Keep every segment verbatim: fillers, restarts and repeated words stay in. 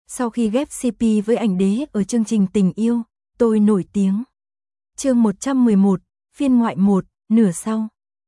Sau khi ghép xê pê với ảnh đế ở chương trình Tình yêu, tôi nổi tiếng. Chương một trăm mười một, phiên ngoại một, nửa sau.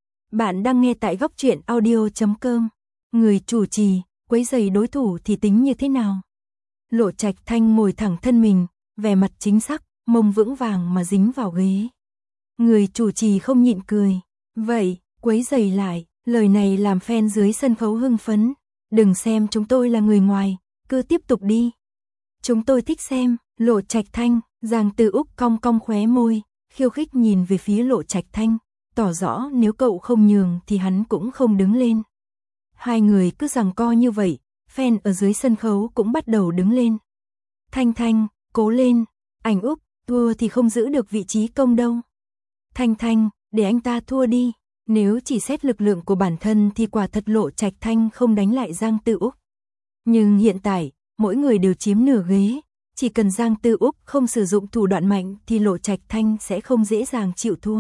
Bạn đang nghe tại góc truyện audio chấm com. Người chủ trì, quấy rầy đối thủ thì tính như thế nào? Lộ Trạch Thanh ngồi thẳng thân mình, vẻ mặt chính xác, mông vững vàng mà dính vào ghế. Người chủ trì không nhịn cười. Vậy, quấy rầy lại, lời này làm fan dưới sân khấu hưng phấn. Đừng xem chúng tôi là người ngoài, cứ tiếp tục đi. Chúng tôi thích xem. Lộ Trạch Thanh, Giang Tư Úc cong cong khóe môi, khiêu khích nhìn về phía Lộ Trạch Thanh, tỏ rõ nếu cậu không nhường thì hắn cũng không đứng lên. Hai người cứ giằng co như vậy, fan ở dưới sân khấu cũng bắt đầu đứng lên. Thanh Thanh, cố lên, Ảnh Úc, thua thì không giữ được vị trí công đâu. Thanh Thanh, để anh ta thua đi. Nếu chỉ xét lực lượng của bản thân thì quả thật Lộ Trạch Thanh không đánh lại Giang Tư Úc. Nhưng hiện tại, mỗi người đều chiếm nửa ghế, chỉ cần Giang Tư Úc không sử dụng thủ đoạn mạnh thì Lộ Trạch Thanh sẽ không dễ dàng chịu thua.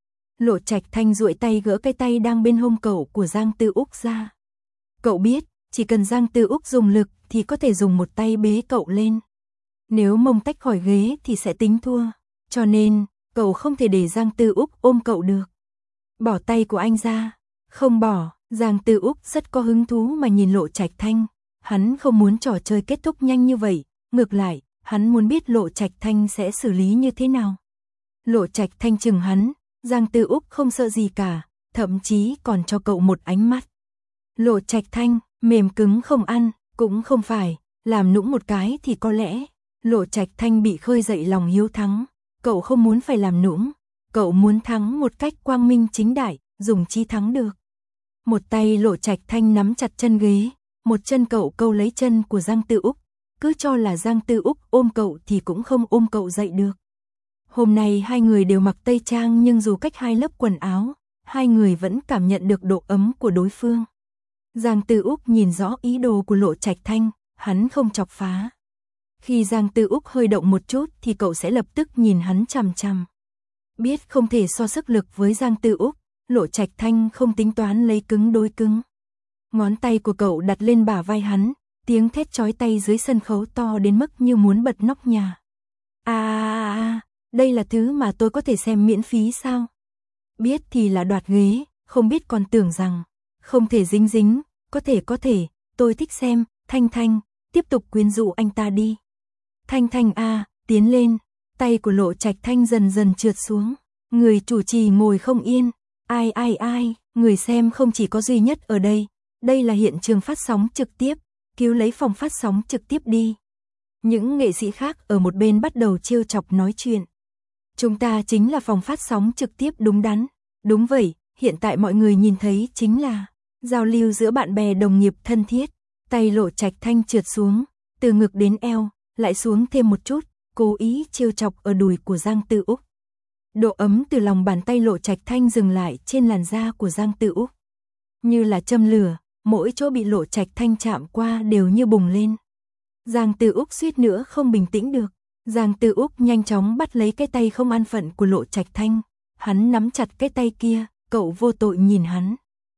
Lộ Trạch Thanh duỗi tay gỡ cái tay đang bên hông cậu của Giang Tư Úc ra. Cậu biết, chỉ cần Giang Tư Úc dùng lực thì có thể dùng một tay bế cậu lên. Nếu mông tách khỏi ghế thì sẽ tính thua, cho nên, cậu không thể để Giang Tư Úc ôm cậu được. Bỏ tay của anh ra. Không bỏ. Giang Tư Úc rất có hứng thú mà nhìn Lộ Trạch Thanh. Hắn không muốn trò chơi kết thúc nhanh như vậy, ngược lại, hắn muốn biết Lộ Trạch Thanh sẽ xử lý như thế nào. Lộ Trạch Thanh chừng hắn, Giang Tư Úc không sợ gì cả, thậm chí còn cho cậu một ánh mắt. Lộ Trạch Thanh, mềm cứng không ăn, cũng không phải, làm nũng một cái thì có lẽ. Lộ Trạch Thanh bị khơi dậy lòng hiếu thắng, cậu không muốn phải làm nũng. Cậu muốn thắng một cách quang minh chính đại, dùng chi thắng được. Một tay Lộ Trạch Thanh nắm chặt chân ghế, một chân cậu câu lấy chân của Giang Tư Úc, cứ cho là Giang Tư Úc ôm cậu thì cũng không ôm cậu dậy được. Hôm nay hai người đều mặc tây trang nhưng dù cách hai lớp quần áo, hai người vẫn cảm nhận được độ ấm của đối phương. Giang Tư Úc nhìn rõ ý đồ của Lộ Trạch Thanh, hắn không chọc phá. Khi Giang Tư Úc hơi động một chút thì cậu sẽ lập tức nhìn hắn chằm chằm. Biết không thể so sức lực với Giang Tư Úc, Lộ Trạch Thanh không tính toán lấy cứng đối cứng. Ngón tay của cậu đặt lên bả vai hắn, tiếng thét chói tai dưới sân khấu to đến mức như muốn bật nóc nhà. À, à, à, đây là thứ mà tôi có thể xem miễn phí sao? Biết thì là đoạt ghế, không biết còn tưởng rằng, không thể dính dính, có thể có thể, tôi thích xem, Thanh Thanh, tiếp tục quyến rũ anh ta đi. Thanh Thanh a, tiến lên. Tay của Lộ Trạch Thanh dần dần trượt xuống. Người chủ trì ngồi không yên. Ai ai ai, người xem không chỉ có duy nhất ở đây. Đây là hiện trường phát sóng trực tiếp. Cứu lấy phòng phát sóng trực tiếp đi. Những nghệ sĩ khác ở một bên bắt đầu trêu chọc nói chuyện. Chúng ta chính là phòng phát sóng trực tiếp đúng đắn. Đúng vậy, hiện tại mọi người nhìn thấy chính là giao lưu giữa bạn bè đồng nghiệp thân thiết. Tay Lộ Trạch Thanh trượt xuống, từ ngực đến eo, lại xuống thêm một chút. Cố ý trêu chọc ở đùi của Giang Tư Úc. Độ ấm từ lòng bàn tay Lộ Trạch Thanh dừng lại trên làn da của Giang Tư Úc. Như là châm lửa, mỗi chỗ bị Lộ Trạch Thanh chạm qua đều như bùng lên. Giang Tư Úc suýt nữa không bình tĩnh được. Giang Tư Úc nhanh chóng bắt lấy cái tay không an phận của Lộ Trạch Thanh. Hắn nắm chặt cái tay kia, cậu vô tội nhìn hắn.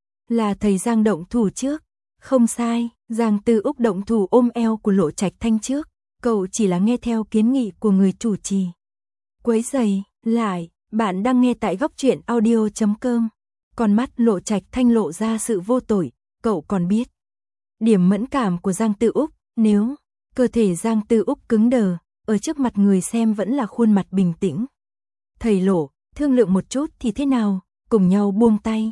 Là thầy Giang động thủ trước. Không sai, Giang Tư Úc động thủ ôm eo của Lộ Trạch Thanh trước. Cậu chỉ là nghe theo kiến nghị của người chủ trì. Quấy rầy, lại, bạn đang nghe tại góc truyện audio chấm com. Con mắt Lộ Trạch Thanh lộ ra sự vô tội, cậu còn biết. Điểm mẫn cảm của Giang Tư Úc, nếu cơ thể Giang Tư Úc cứng đờ, ở trước mặt người xem vẫn là khuôn mặt bình tĩnh. Thầy Lộ, thương lượng một chút thì thế nào, cùng nhau buông tay.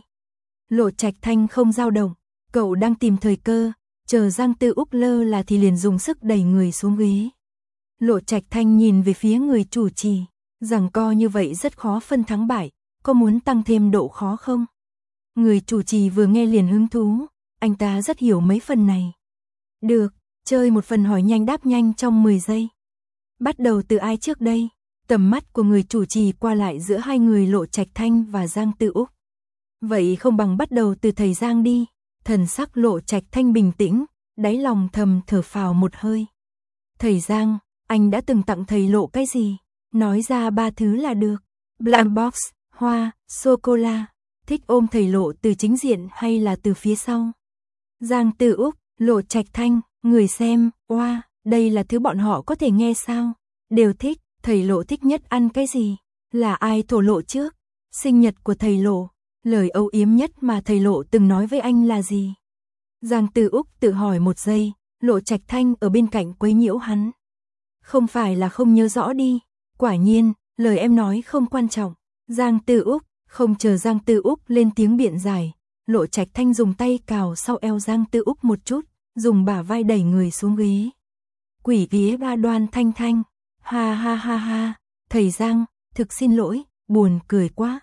Lộ Trạch Thanh không dao động, cậu đang tìm thời cơ. Chờ Giang Tư Úc lơ là thì liền dùng sức đẩy người xuống ghế. Lộ Trạch Thanh nhìn về phía người chủ trì, giằng co như vậy rất khó phân thắng bại, có muốn tăng thêm độ khó không? Người chủ trì vừa nghe liền hứng thú, anh ta rất hiểu mấy phần này. Được, chơi một phần hỏi nhanh đáp nhanh trong mười giây. Bắt đầu từ ai trước đây? Tầm mắt của người chủ trì qua lại giữa hai người Lộ Trạch Thanh và Giang Tư Úc. Vậy không bằng bắt đầu từ thầy Giang đi. Thần sắc Lộ Trạch Thanh bình tĩnh, đáy lòng thầm thở phào một hơi. Thầy Giang, anh đã từng tặng thầy Lộ cái gì? Nói ra ba thứ là được. Blank box, hoa, sô-cô-la. Thích ôm thầy Lộ từ chính diện hay là từ phía sau? Giang Tư Úc, Lộ Trạch Thanh, người xem, oa, Đây là thứ bọn họ có thể nghe sao? Đều thích, thầy Lộ thích nhất ăn cái gì? Là ai thổ lộ trước? Sinh nhật của thầy Lộ. Lời âu yếm nhất mà thầy Lộ từng nói với anh là gì? Giang Tư Úc tự hỏi một giây, Lộ Trạch Thanh ở bên cạnh quấy nhiễu hắn. Không phải là không nhớ rõ đi. Quả nhiên, lời em nói không quan trọng. Giang Tư Úc, không chờ Giang Tư Úc lên tiếng biện giải. Lộ Trạch Thanh dùng tay cào sau eo Giang Tư Úc một chút, dùng bả vai đẩy người xuống ghế. Quỷ ghế ba Đoan Thanh Thanh. Ha ha ha ha, thầy Giang, thực xin lỗi, buồn cười quá.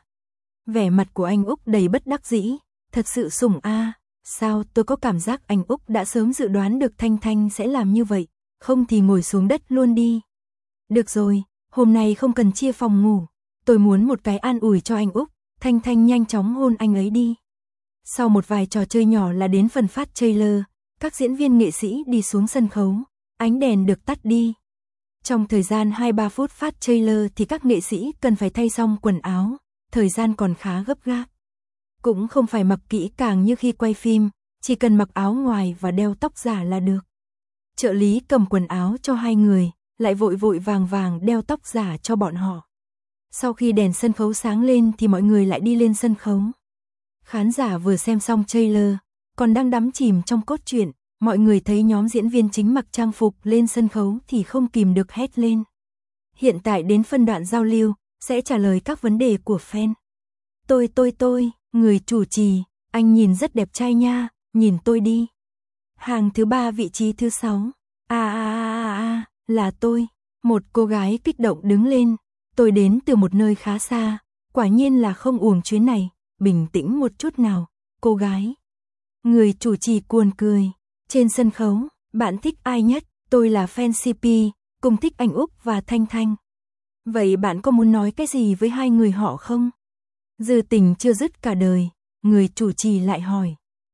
Vẻ mặt của anh Úc đầy bất đắc dĩ, thật sự sủng a. À. Sao tôi có cảm giác anh Úc đã sớm dự đoán được Thanh Thanh sẽ làm như vậy, không thì ngồi xuống đất luôn đi. Được rồi, hôm nay không cần chia phòng ngủ, tôi muốn một cái an ủi cho anh Úc, Thanh Thanh nhanh chóng hôn anh ấy đi. Sau một vài trò chơi nhỏ là đến phần phát trailer, các diễn viên nghệ sĩ đi xuống sân khấu, ánh đèn được tắt đi. Trong thời gian hai ba phút phát trailer thì các nghệ sĩ cần phải thay xong quần áo, thời gian còn khá gấp gáp. Cũng không phải mặc kỹ càng như khi quay phim, chỉ cần mặc áo ngoài và đeo tóc giả là được. Trợ lý cầm quần áo cho hai người, lại vội vội vàng vàng đeo tóc giả cho bọn họ. Sau khi đèn sân khấu sáng lên thì mọi người lại đi lên sân khấu. Khán giả vừa xem xong trailer, còn đang đắm chìm trong cốt truyện, mọi người thấy nhóm diễn viên chính mặc trang phục lên sân khấu thì không kìm được hét lên. Hiện tại đến phân đoạn giao lưu, sẽ trả lời các vấn đề của fan. Tôi tôi tôi, người chủ trì, anh nhìn rất đẹp trai nha, nhìn tôi đi. Hàng thứ ba vị trí thứ sáu. À à à à, là tôi. Một cô gái kích động đứng lên. Tôi đến từ một nơi khá xa, quả nhiên là không uổng chuyến này, bình tĩnh một chút nào, cô gái. Người chủ trì cuồn cười. Trên sân khấu, bạn thích ai nhất? Tôi là fan xê pê, cùng thích anh Úc và Thanh Thanh. Vậy bạn có muốn nói cái gì với hai người họ không? Dư tình chưa dứt cả đời, người chủ trì lại hỏi.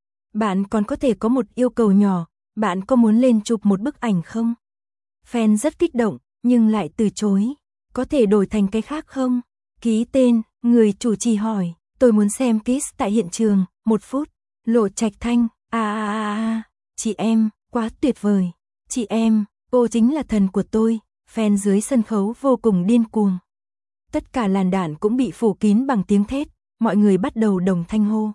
Bạn còn có thể có một yêu cầu nhỏ, bạn có muốn lên chụp một bức ảnh không? Fan rất kích động, nhưng lại từ chối. Có thể đổi thành cái khác không? Ký tên, người chủ trì hỏi. Tôi muốn xem kiss tại hiện trường, một phút. Lộ Trạch Thanh, à à à à, chị em, quá tuyệt vời. Chị em, cô chính là thần của tôi. Fan dưới sân khấu vô cùng điên cuồng. Tất cả làn đạn cũng bị phủ kín bằng tiếng thét, mọi người bắt đầu đồng thanh hô.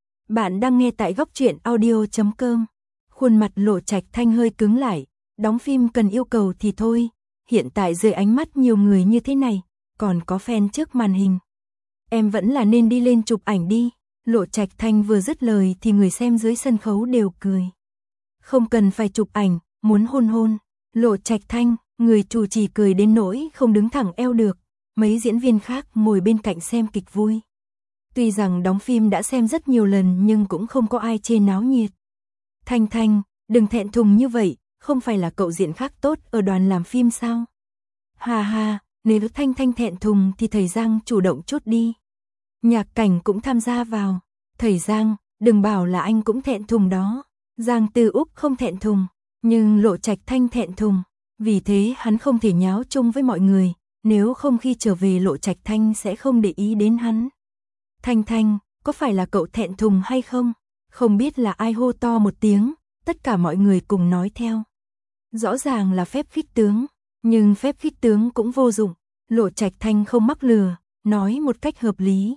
Bạn đang nghe tại góc truyện audio chấm com. Khuôn mặt Lộ Trạch Thanh hơi cứng lại, đóng phim cần yêu cầu thì thôi, hiện tại dưới ánh mắt nhiều người như thế này, còn có fan trước màn hình. Em vẫn là nên đi lên chụp ảnh đi. Lộ Trạch Thanh vừa dứt lời thì người xem dưới sân khấu đều cười. Không cần phải chụp ảnh, muốn hôn hôn. Lộ Trạch Thanh, người chủ trì cười đến nỗi không đứng thẳng eo được. Mấy diễn viên khác ngồi bên cạnh xem kịch vui. Tuy rằng đóng phim đã xem rất nhiều lần nhưng cũng không có ai chê náo nhiệt. Thanh Thanh, đừng thẹn thùng như vậy, không phải là cậu diễn khác tốt ở đoàn làm phim sao? Hà hà, nếu Thanh Thanh thẹn thùng thì thầy Giang chủ động chút đi. Nhạc Cảnh cũng tham gia vào. Thầy Giang, đừng bảo là anh cũng thẹn thùng đó. Giang Tư Úc không thẹn thùng, nhưng Lộ Trạch Thanh thẹn thùng. Vì thế hắn không thể nháo chung với mọi người, nếu không khi trở về Lộ Trạch Thanh sẽ không để ý đến hắn. Thanh Thanh, có phải là cậu thẹn thùng hay không? Không biết là ai hô to một tiếng, tất cả mọi người cùng nói theo. Rõ ràng là phép khích tướng, nhưng phép khích tướng cũng vô dụng. Lộ Trạch Thanh không mắc lừa, nói một cách hợp lý.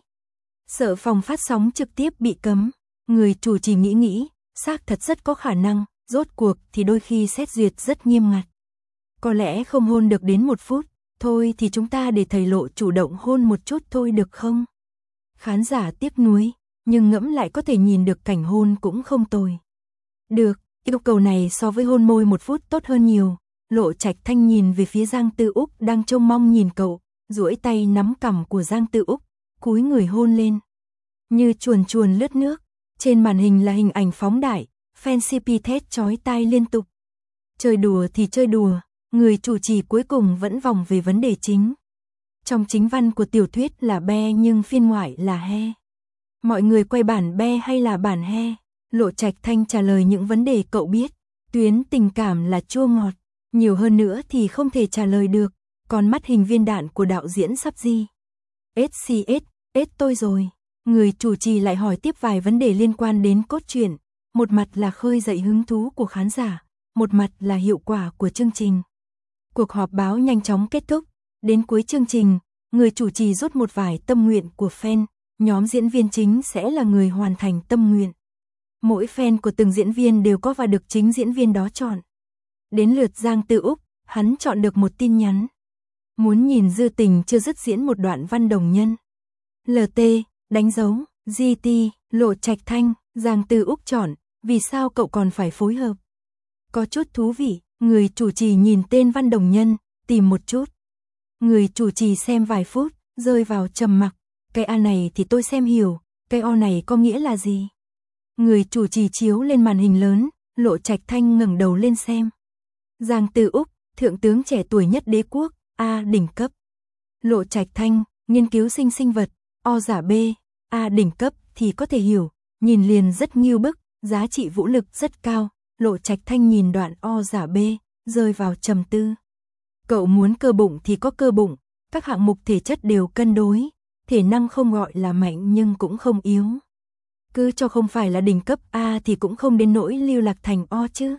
Sợ phòng phát sóng trực tiếp bị cấm, người chủ trì nghĩ nghĩ, xác thật rất có khả năng, rốt cuộc thì đôi khi xét duyệt rất nghiêm ngặt. Có lẽ không hôn được đến một phút, thôi thì chúng ta để thầy Lộ chủ động hôn một chút thôi được không? Khán giả tiếc nuối, nhưng ngẫm lại có thể nhìn được cảnh hôn cũng không tồi. Được, yêu cầu này so với hôn môi một phút tốt hơn nhiều. Lộ Trạch Thanh nhìn về phía Giang Tư Úc đang trông mong nhìn cậu, duỗi tay nắm cằm của Giang Tư Úc, cúi người hôn lên. Như chuồn chuồn lướt nước, trên màn hình là hình ảnh phóng đại, fan xê pê thét chói tai liên tục. Chơi đùa thì chơi đùa, người chủ trì cuối cùng vẫn vòng về vấn đề chính. Trong chính văn của tiểu thuyết là be nhưng phiên ngoại là he. Mọi người quay bản be hay là bản he? Lộ Trạch Thanh trả lời những vấn đề cậu biết. Tuyến tình cảm là chua ngọt, nhiều hơn nữa thì không thể trả lời được. Còn mắt hình viên đạn của đạo diễn sắp gì? ét xê ét, ết tôi rồi. Người chủ trì lại hỏi tiếp vài vấn đề liên quan đến cốt truyện. Một mặt là khơi dậy hứng thú của khán giả, một mặt là hiệu quả của chương trình. Cuộc họp báo nhanh chóng kết thúc, đến cuối chương trình, người chủ trì rút một vài tâm nguyện của fan, nhóm diễn viên chính sẽ là người hoàn thành tâm nguyện. Mỗi fan của từng diễn viên đều có và được chính diễn viên đó chọn. Đến lượt Giang Tư Úc, hắn chọn được một tin nhắn. Muốn nhìn Dư Tình chưa dứt diễn một đoạn văn đồng nhân. lờ tê, đánh dấu, giê tê, Lộ Trạch Thanh, Giang Tư Úc chọn, vì sao cậu còn phải phối hợp? Có chút thú vị, người chủ trì nhìn tên văn đồng nhân, tìm một chút. Người chủ trì xem vài phút, rơi vào trầm mặc. Cái A này thì tôi xem hiểu, cái O này có nghĩa là gì? Người chủ trì chiếu lên màn hình lớn, Lộ Trạch Thanh ngẩng đầu lên xem. Giang Tư Úc, thượng tướng trẻ tuổi nhất đế quốc, A đỉnh cấp. Lộ Trạch Thanh, nghiên cứu sinh sinh vật, O giả B, A đỉnh cấp thì có thể hiểu, nhìn liền rất nghiêu bức, giá trị vũ lực rất cao. Lộ Trạch Thanh nhìn đoạn O giả B, rơi vào trầm tư. Cậu muốn cơ bụng thì có cơ bụng, các hạng mục thể chất đều cân đối, thể năng không gọi là mạnh nhưng cũng không yếu. Cứ cho không phải là đỉnh cấp A thì cũng không đến nỗi lưu lạc thành O chứ.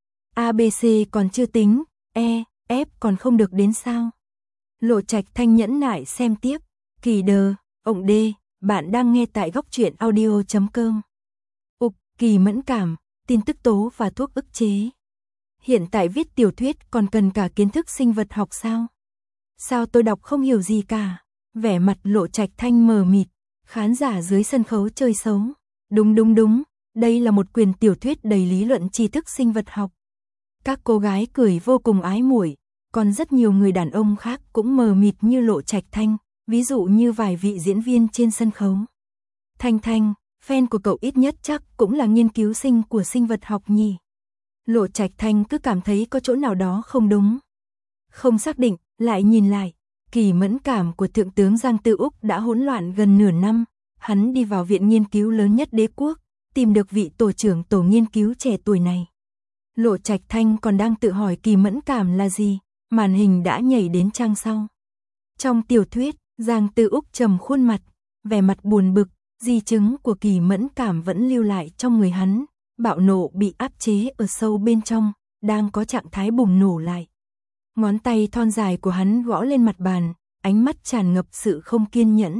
A B C còn chưa tính, E, F còn không được đến sao? Lộ Trạch Thanh nhẫn nại xem tiếp. Kỳ đờ, ổng D, bạn đang nghe tại góc truyện audio chấm com. Ục, kỳ mẫn cảm, tin tức tố và thuốc ức chế. Hiện tại viết tiểu thuyết còn cần cả kiến thức sinh vật học sao? Sao tôi đọc không hiểu gì cả? Vẻ mặt Lộ Trạch Thanh mờ mịt, khán giả dưới sân khấu chơi xấu. Đúng đúng đúng, đây là một quyển tiểu thuyết đầy lý luận tri thức sinh vật học. Các cô gái cười vô cùng ái muội, còn rất nhiều người đàn ông khác cũng mờ mịt như Lộ Trạch Thanh, ví dụ như vài vị diễn viên trên sân khấu. Thanh Thanh, fan của cậu ít nhất chắc cũng là nghiên cứu sinh của sinh vật học nhỉ? Lộ Trạch Thanh cứ cảm thấy có chỗ nào đó không đúng. Không xác định, lại nhìn lại, kỳ mẫn cảm của thượng tướng Giang Tư Úc đã hỗn loạn gần nửa năm. Hắn đi vào viện nghiên cứu lớn nhất đế quốc, tìm được vị tổ trưởng tổ nghiên cứu trẻ tuổi này. Lộ Trạch Thanh còn đang tự hỏi kỳ mẫn cảm là gì, màn hình đã nhảy đến trang sau. Trong tiểu thuyết, Giang Tư Úc trầm khuôn mặt, vẻ mặt buồn bực, di chứng của kỳ mẫn cảm vẫn lưu lại trong người hắn, bạo nộ bị áp chế ở sâu bên trong, đang có trạng thái bùng nổ lại. Ngón tay thon dài của hắn gõ lên mặt bàn, ánh mắt tràn ngập sự không kiên nhẫn.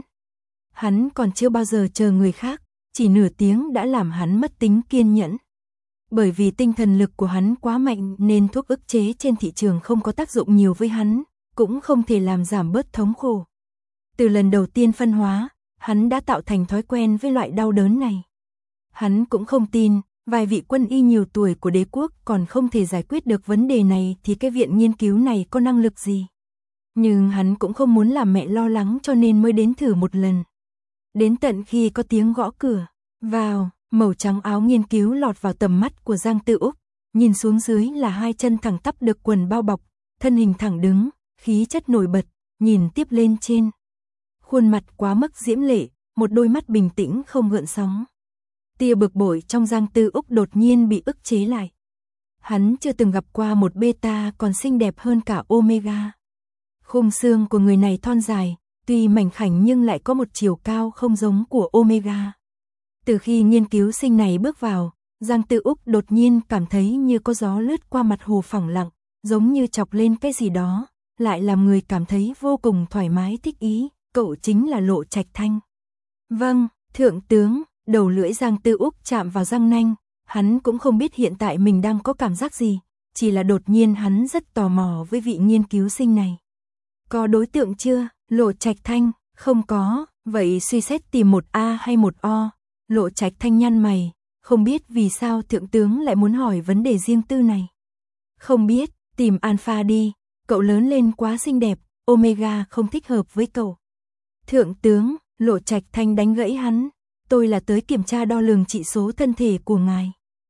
Hắn còn chưa bao giờ chờ người khác, chỉ nửa tiếng đã làm hắn mất tính kiên nhẫn. Bởi vì tinh thần lực của hắn quá mạnh nên thuốc ức chế trên thị trường không có tác dụng nhiều với hắn, cũng không thể làm giảm bớt thống khổ. Từ lần đầu tiên phân hóa, hắn đã tạo thành thói quen với loại đau đớn này. Hắn cũng không tin, vài vị quân y nhiều tuổi của đế quốc còn không thể giải quyết được vấn đề này thì cái viện nghiên cứu này có năng lực gì. Nhưng hắn cũng không muốn làm mẹ lo lắng cho nên mới đến thử một lần. Đến tận khi có tiếng gõ cửa, vào, màu trắng áo nghiên cứu lọt vào tầm mắt của Giang Tư Úc, nhìn xuống dưới là hai chân thẳng tắp được quần bao bọc, thân hình thẳng đứng, khí chất nổi bật, nhìn tiếp lên trên. Khuôn mặt quá mức diễm lệ, một đôi mắt bình tĩnh không gợn sóng. Tia bực bội trong Giang Tư Úc đột nhiên bị ức chế lại. Hắn chưa từng gặp qua một beta còn xinh đẹp hơn cả omega. Khung xương của người này thon dài, tuy mảnh khảnh nhưng lại có một chiều cao không giống của omega. Từ khi nghiên cứu sinh này bước vào, Giang Tư Úc đột nhiên cảm thấy như có gió lướt qua mặt hồ phẳng lặng, giống như chọc lên cái gì đó, lại làm người cảm thấy vô cùng thoải mái thích ý, cậu chính là Lộ Trạch Thanh. Vâng, thượng tướng, đầu lưỡi Giang Tư Úc chạm vào răng nanh, hắn cũng không biết hiện tại mình đang có cảm giác gì, chỉ là đột nhiên hắn rất tò mò với vị nghiên cứu sinh này. Có đối tượng chưa? Lộ Trạch Thanh, không có, vậy suy xét tìm một A hay một O. Lộ Trạch Thanh nhăn mày, không biết vì sao thượng tướng lại muốn hỏi vấn đề riêng tư này. Không biết, tìm Alpha đi, cậu lớn lên quá xinh đẹp, Omega không thích hợp với cậu. Thượng tướng, Lộ Trạch Thanh đánh gãy hắn, tôi là tới kiểm tra đo lường trị số thân thể của ngài.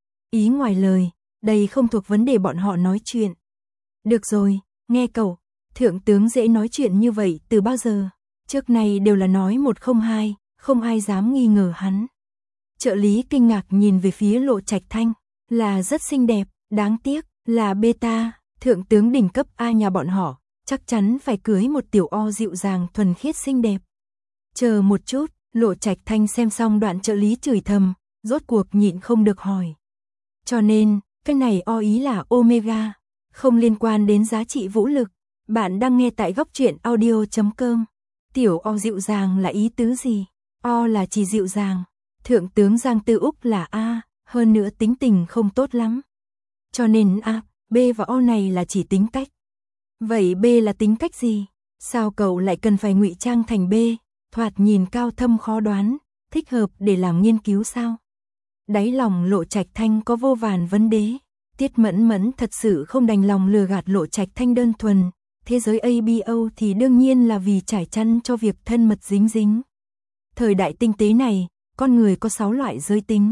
Ý ngoài lời, đây không thuộc vấn đề bọn họ nói chuyện. Được rồi, nghe cậu, thượng tướng dễ nói chuyện như vậy từ bao giờ, trước này đều là nói một không hai, không ai dám nghi ngờ hắn. Trợ lý kinh ngạc nhìn về phía Lộ Trạch Thanh, là rất xinh đẹp, đáng tiếc, là beta, thượng tướng đỉnh cấp A nhà bọn họ, chắc chắn phải cưới một tiểu O dịu dàng thuần khiết xinh đẹp. Chờ một chút, Lộ Trạch Thanh xem xong đoạn trợ lý chửi thầm, rốt cuộc nhịn không được hỏi. Cho nên, Cái này O ý là Omega, không liên quan đến giá trị vũ lực. Bạn đang nghe tại góc truyện audio chấm com. Tiểu O dịu dàng là ý tứ gì? O là chỉ dịu dàng. Thượng tướng Giang Tư Úc là A, hơn nữa tính tình không tốt lắm. Cho nên A, B và O này là chỉ tính cách. Vậy B là tính cách gì? Sao cậu lại cần phải ngụy trang thành B, thoạt nhìn cao thâm khó đoán, thích hợp để làm nghiên cứu sao? Đáy lòng Lộ Trạch Thanh có vô vàn vấn đề. Tiết Mẫn Mẫn thật sự không đành lòng lừa gạt Lộ Trạch Thanh đơn thuần. Thế giới A B O thì đương nhiên là vì trải chăn cho việc thân mật dính dính. Thời đại tinh tế này, con người có sáu loại giới tính.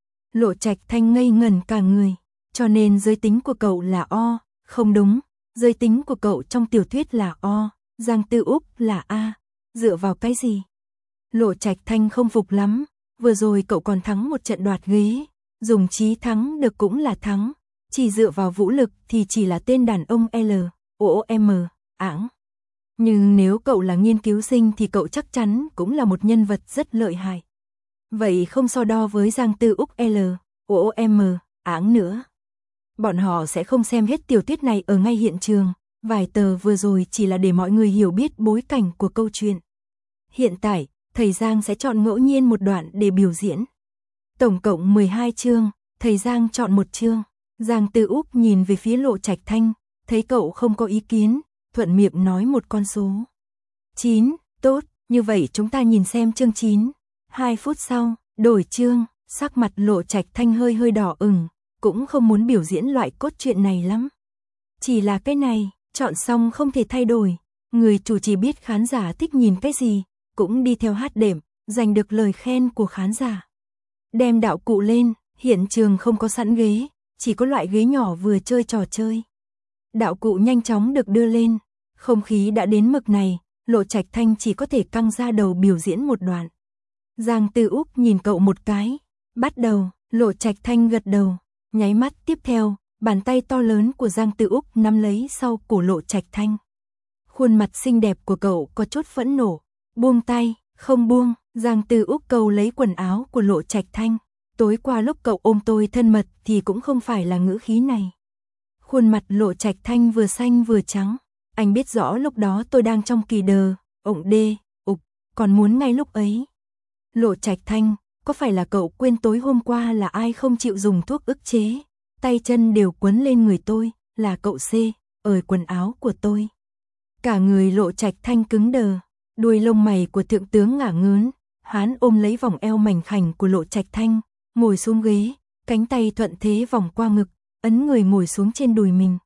Lộ Trạch Thanh ngây ngẩn cả người, cho nên giới tính của cậu là O, không đúng, giới tính của cậu trong tiểu thuyết là O, Giang Tư Úc là A, dựa vào cái gì? Lộ Trạch Thanh không phục lắm, vừa rồi cậu còn thắng một trận đoạt ghế, dùng trí thắng được cũng là thắng, chỉ dựa vào vũ lực thì chỉ là tên đàn ông L, O M, ảng. Nhưng nếu cậu là nghiên cứu sinh thì cậu chắc chắn cũng là một nhân vật rất lợi hại. Vậy không so đo với Giang Tư Úc L, O M, ảng nữa. Bọn họ sẽ không xem hết tiểu thuyết này ở ngay hiện trường, vài tờ vừa rồi chỉ là để mọi người hiểu biết bối cảnh của câu chuyện. Hiện tại, thầy Giang sẽ chọn ngẫu nhiên một đoạn để biểu diễn. Tổng cộng mười hai chương, thầy Giang chọn một chương. Giang Tư Úc nhìn về phía Lộ Trạch Thanh, thấy cậu không có ý kiến, thuận miệng nói một con số. chín, tốt, như vậy chúng ta nhìn xem chương chín. Hai phút sau, đổi chương, sắc mặt Lộ Trạch Thanh hơi hơi đỏ ửng, cũng không muốn biểu diễn loại cốt truyện này lắm. Chỉ là cái này, chọn xong không thể thay đổi, người chủ chỉ biết khán giả thích nhìn cái gì, cũng đi theo hát đệm, giành được lời khen của khán giả. Đem đạo cụ lên, hiện trường không có sẵn ghế, chỉ có loại ghế nhỏ vừa chơi trò chơi. Đạo cụ nhanh chóng được đưa lên, không khí đã đến mực này, Lộ Trạch Thanh chỉ có thể căng ra đầu biểu diễn một đoạn. Giang Tư Úc nhìn cậu một cái, bắt đầu, Lộ Trạch Thanh gật đầu, nháy mắt tiếp theo, bàn tay to lớn của Giang Tư Úc nắm lấy sau cổ Lộ Trạch Thanh. Khuôn mặt xinh đẹp của cậu có chút phẫn nộ, buông tay, không buông, Giang Tư Úc cầu lấy quần áo của Lộ Trạch Thanh. Tối qua lúc cậu ôm tôi thân mật thì cũng không phải là ngữ khí này. Khuôn mặt Lộ Trạch Thanh vừa xanh vừa trắng. Anh biết rõ lúc đó tôi đang trong kỳ đờ, ổng đê, ục, còn muốn ngay lúc ấy. Lộ Trạch Thanh, có phải là cậu quên tối hôm qua là ai không chịu dùng thuốc ức chế? Tay chân đều quấn lên người tôi, là cậu C, ở quần áo của tôi. Cả người Lộ Trạch Thanh cứng đờ, đuôi lông mày của thượng tướng ngả ngớn, hắn ôm lấy vòng eo mảnh khảnh của Lộ Trạch Thanh, ngồi xuống ghế, cánh tay thuận thế vòng qua ngực, ấn người ngồi xuống trên đùi mình.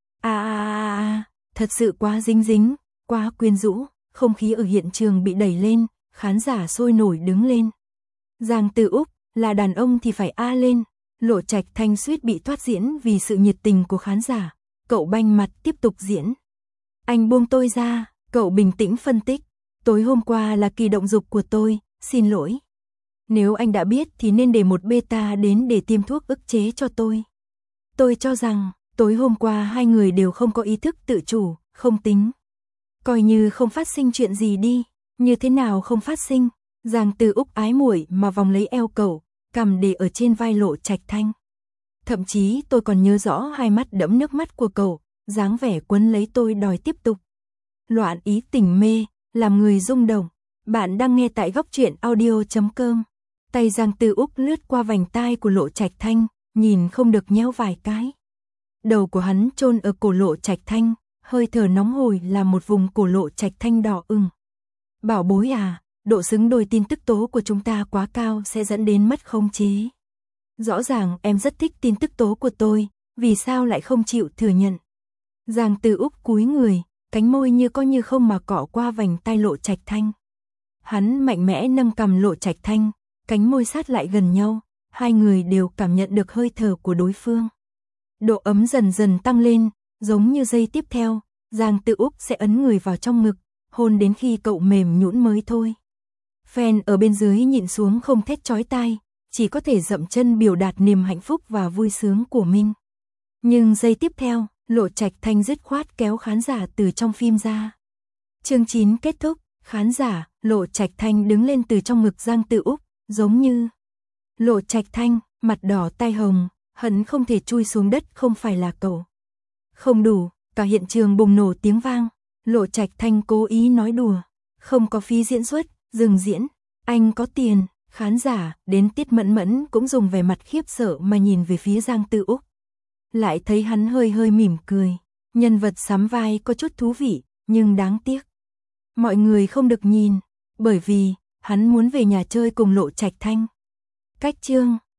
A a a a, thật sự quá dính dính, quá quyến rũ, không khí ở hiện trường bị đẩy lên, khán giả sôi nổi đứng lên. Giang Tư Úc, là đàn ông thì phải a lên, Lộ Trạch Thanh suýt bị thoát diễn vì sự nhiệt tình của khán giả, cậu banh mặt tiếp tục diễn. Anh buông tôi ra, cậu bình tĩnh phân tích, tối hôm qua là kỳ động dục của tôi, xin lỗi. Nếu anh đã biết thì nên để một beta đến để tiêm thuốc ức chế cho tôi. Tôi cho rằng, tối hôm qua hai người đều không có ý thức tự chủ, không tính. Coi như không phát sinh chuyện gì đi, như thế nào không phát sinh. Giang Tư Úc ái muội mà vòng lấy eo cậu, cầm để ở trên vai Lộ Trạch Thanh. Thậm chí tôi còn nhớ rõ hai mắt đẫm nước mắt của cậu, dáng vẻ quấn lấy tôi đòi tiếp tục. Loạn ý tình mê, làm người rung động. Bạn đang nghe tại góc truyện audio chấm com. Tay Giang Tư Úc lướt qua vành tai của Lộ Trạch Thanh, nhìn không được nhéo vài cái. Đầu của hắn chôn ở cổ Lộ Trạch Thanh, hơi thở nóng hổi làm một vùng cổ Lộ Trạch Thanh đỏ ửng. Bảo bối à, độ xứng đôi tin tức tố của chúng ta quá cao sẽ dẫn đến mất khống chế. Rõ ràng em rất thích tin tức tố của tôi, vì sao lại không chịu thừa nhận. Giang Tư Úc cúi người, cánh môi như có như không mà cọ qua vành tai Lộ Trạch Thanh. Hắn mạnh mẽ nâng cằm Lộ Trạch Thanh, cánh môi sát lại gần nhau, hai người đều cảm nhận được hơi thở của đối phương. Độ ấm dần dần tăng lên, giống như giây tiếp theo, Giang Tư Úc sẽ ấn người vào trong ngực, hôn đến khi cậu mềm nhũn mới thôi. Fan ở bên dưới nhịn xuống không thét chói tai, chỉ có thể dậm chân biểu đạt niềm hạnh phúc và vui sướng của mình. Nhưng giây tiếp theo, Lộ Trạch Thanh dứt khoát kéo khán giả từ trong phim ra. Chương chín kết thúc, khán giả, Lộ Trạch Thanh đứng lên từ trong ngực Giang Tư Úc, giống như Lộ Trạch Thanh, mặt đỏ tai hồng, Hận không thể chui xuống đất không phải là cậu. Không đủ, cả hiện trường bùng nổ tiếng vang. Lộ Trạch Thanh cố ý nói đùa. Không có phí diễn xuất, dừng diễn. Anh có tiền. Khán giả, đến Tiết Mẫn Mẫn cũng dùng vẻ mặt khiếp sợ mà nhìn về phía Giang Tư Úc. Lại thấy hắn hơi hơi mỉm cười. Nhân vật sắm vai có chút thú vị, nhưng đáng tiếc. Mọi người không được nhìn, bởi vì, hắn muốn về nhà chơi cùng Lộ Trạch Thanh. Cách chương